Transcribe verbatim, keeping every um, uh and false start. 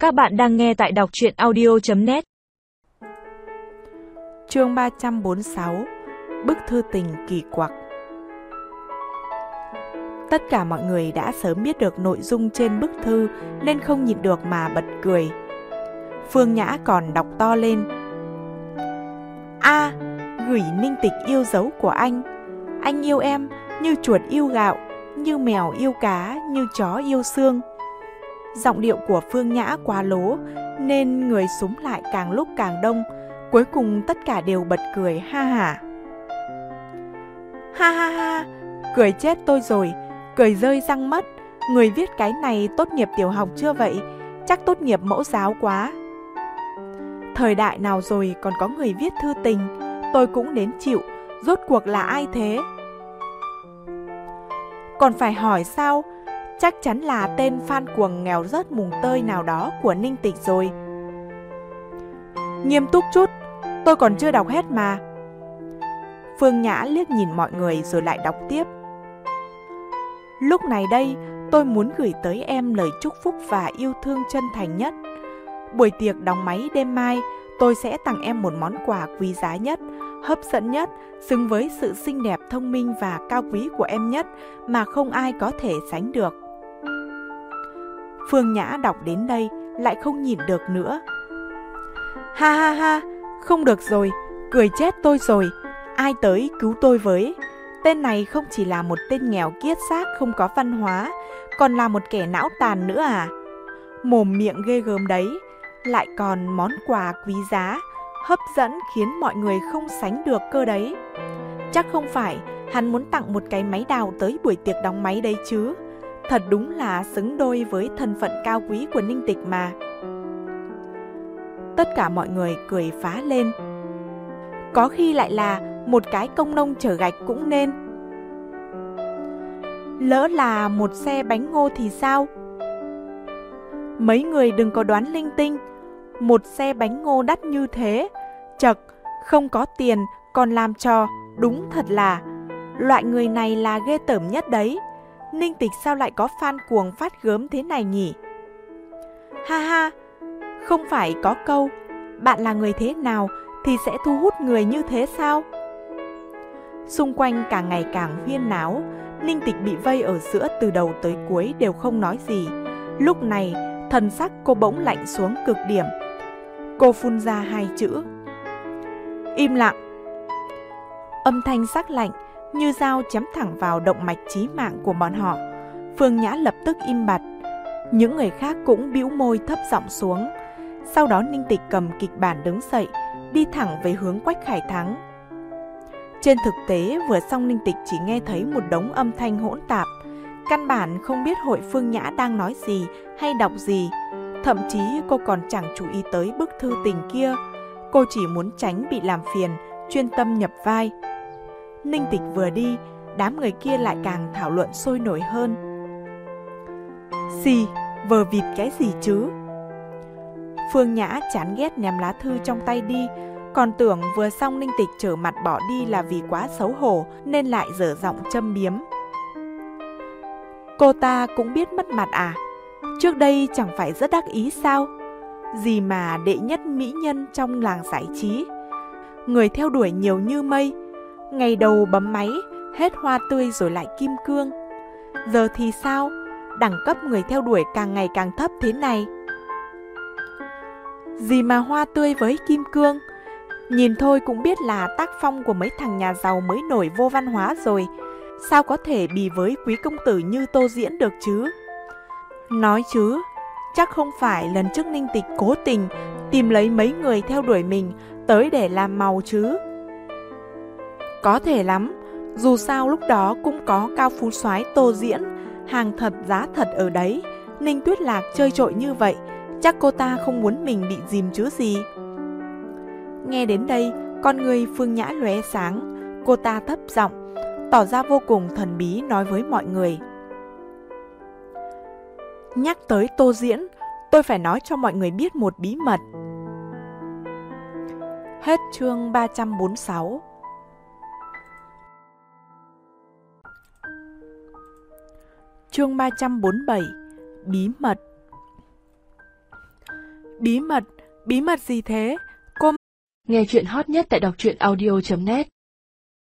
Các bạn đang nghe tại đọc truyện audio chấm net. Chương ba trăm bốn mươi sáu. Bức thư tình kỳ quặc. Tất cả mọi người đã sớm biết được nội dung trên bức thư nên không nhịn được mà bật cười. Phương Nhã còn đọc to lên: A. Gửi Ninh Tịch yêu dấu của anh. Anh yêu em như chuột yêu gạo, như mèo yêu cá, như chó yêu xương. Giọng điệu của Phương Nhã quá lố nên người súng lại càng lúc càng đông. Cuối cùng tất cả đều bật cười ha hả. Ha ha ha, cười chết tôi rồi, cười rơi răng mất. Người viết cái này tốt nghiệp tiểu học chưa vậy? Chắc tốt nghiệp mẫu giáo quá. Thời đại nào rồi còn có người viết thư tình, tôi cũng đến chịu. Rốt cuộc là ai thế? Còn phải hỏi sao? Chắc chắn là tên fan cuồng nghèo rớt mùng tơi nào đó của Ninh Tịch rồi. Nghiêm túc chút, tôi còn chưa đọc hết mà. Phương Nhã liếc nhìn mọi người rồi lại đọc tiếp. Lúc này đây, tôi muốn gửi tới em lời chúc phúc và yêu thương chân thành nhất. Buổi tiệc đóng máy đêm mai, tôi sẽ tặng em một món quà quý giá nhất, hấp dẫn nhất, xứng với sự xinh đẹp, thông minh và cao quý của em nhất mà không ai có thể sánh được. Phương Nhã đọc đến đây lại không nhịn được nữa. Ha ha ha, không được rồi, cười chết tôi rồi. Ai tới cứu tôi với. Tên này không chỉ là một tên nghèo kiết xác không có văn hóa, còn là một kẻ não tàn nữa à? Mồm miệng ghê gớm đấy, lại còn món quà quý giá, hấp dẫn khiến mọi người không sánh được cơ đấy. Chắc không phải hắn muốn tặng một cái máy đào tới buổi tiệc đóng máy đấy chứ. Thật đúng là xứng đôi với thân phận cao quý của Ninh Tịch mà. Tất cả mọi người cười phá lên. Có khi lại là một cái công nông chở gạch cũng nên. Lỡ là một xe bánh ngô thì sao? Mấy người đừng có đoán linh tinh. Một xe bánh ngô đắt như thế, chật, không có tiền còn làm trò, đúng thật là loại người này là ghê tởm nhất đấy. Ninh Tịch sao lại có fan cuồng phát gớm thế này nhỉ? Ha ha, không phải có câu bạn là người thế nào thì sẽ thu hút người như thế sao? Xung quanh càng ngày càng huyên náo. Ninh Tịch bị vây ở giữa từ đầu tới cuối đều không nói gì. Lúc này thần sắc cô bỗng lạnh xuống cực điểm. Cô phun ra hai chữ: im lặng. Âm thanh sắc lạnh như dao chém thẳng vào động mạch chí mạng của bọn họ. Phương Nhã lập tức im bặt. Những người khác cũng bĩu môi thấp giọng xuống. Sau đó Ninh Tịch cầm kịch bản đứng dậy, đi thẳng về hướng Quách Khải Thắng. Trên thực tế vừa xong Ninh Tịch chỉ nghe thấy một đống âm thanh hỗn tạp, căn bản không biết hội Phương Nhã đang nói gì hay đọc gì. Thậm chí cô còn chẳng chú ý tới bức thư tình kia. Cô chỉ muốn tránh bị làm phiền, chuyên tâm nhập vai. Ninh Tịch vừa đi, đám người kia lại càng thảo luận sôi nổi hơn. Xì, vờ vịt cái gì chứ? Phương Nhã chán ghét ném lá thư trong tay đi, còn tưởng vừa xong Ninh Tịch trở mặt bỏ đi là vì quá xấu hổ nên lại dở giọng châm biếm. Cô ta cũng biết mất mặt à? Trước đây chẳng phải rất đắc ý sao? Gì mà đệ nhất mỹ nhân trong làng giải trí, người theo đuổi nhiều như mây. Ngày đầu bấm máy, hết hoa tươi rồi lại kim cương. Giờ thì sao? Đẳng cấp người theo đuổi càng ngày càng thấp thế này. Gì mà hoa tươi với kim cương? Nhìn thôi cũng biết là tác phong của mấy thằng nhà giàu mới nổi vô văn hóa rồi. Sao có thể bì với quý công tử như Tô Diễn được chứ? Nói chứ, chắc không phải lần trước Ninh Tịch cố tình tìm lấy mấy người theo đuổi mình tới để làm màu chứ? Có thể lắm, dù sao lúc đó cũng có cao phú soái Tô Diễn, hàng thật giá thật ở đấy. Ninh Tuyết Lạc chơi trội như vậy, chắc cô ta không muốn mình bị dìm chứ gì. Nghe đến đây, con người Phương Nhã lóe sáng. Cô ta thấp giọng, tỏ ra vô cùng thần bí nói với mọi người. Nhắc tới Tô Diễn, tôi phải nói cho mọi người biết một bí mật. Hết chương ba trăm bốn mươi sáu. Chương ba trăm bốn mươi bảy. Bí mật. Bí mật, bí mật gì thế? Cô Nghe chuyện hot nhất tại đọc truyện audio chấm net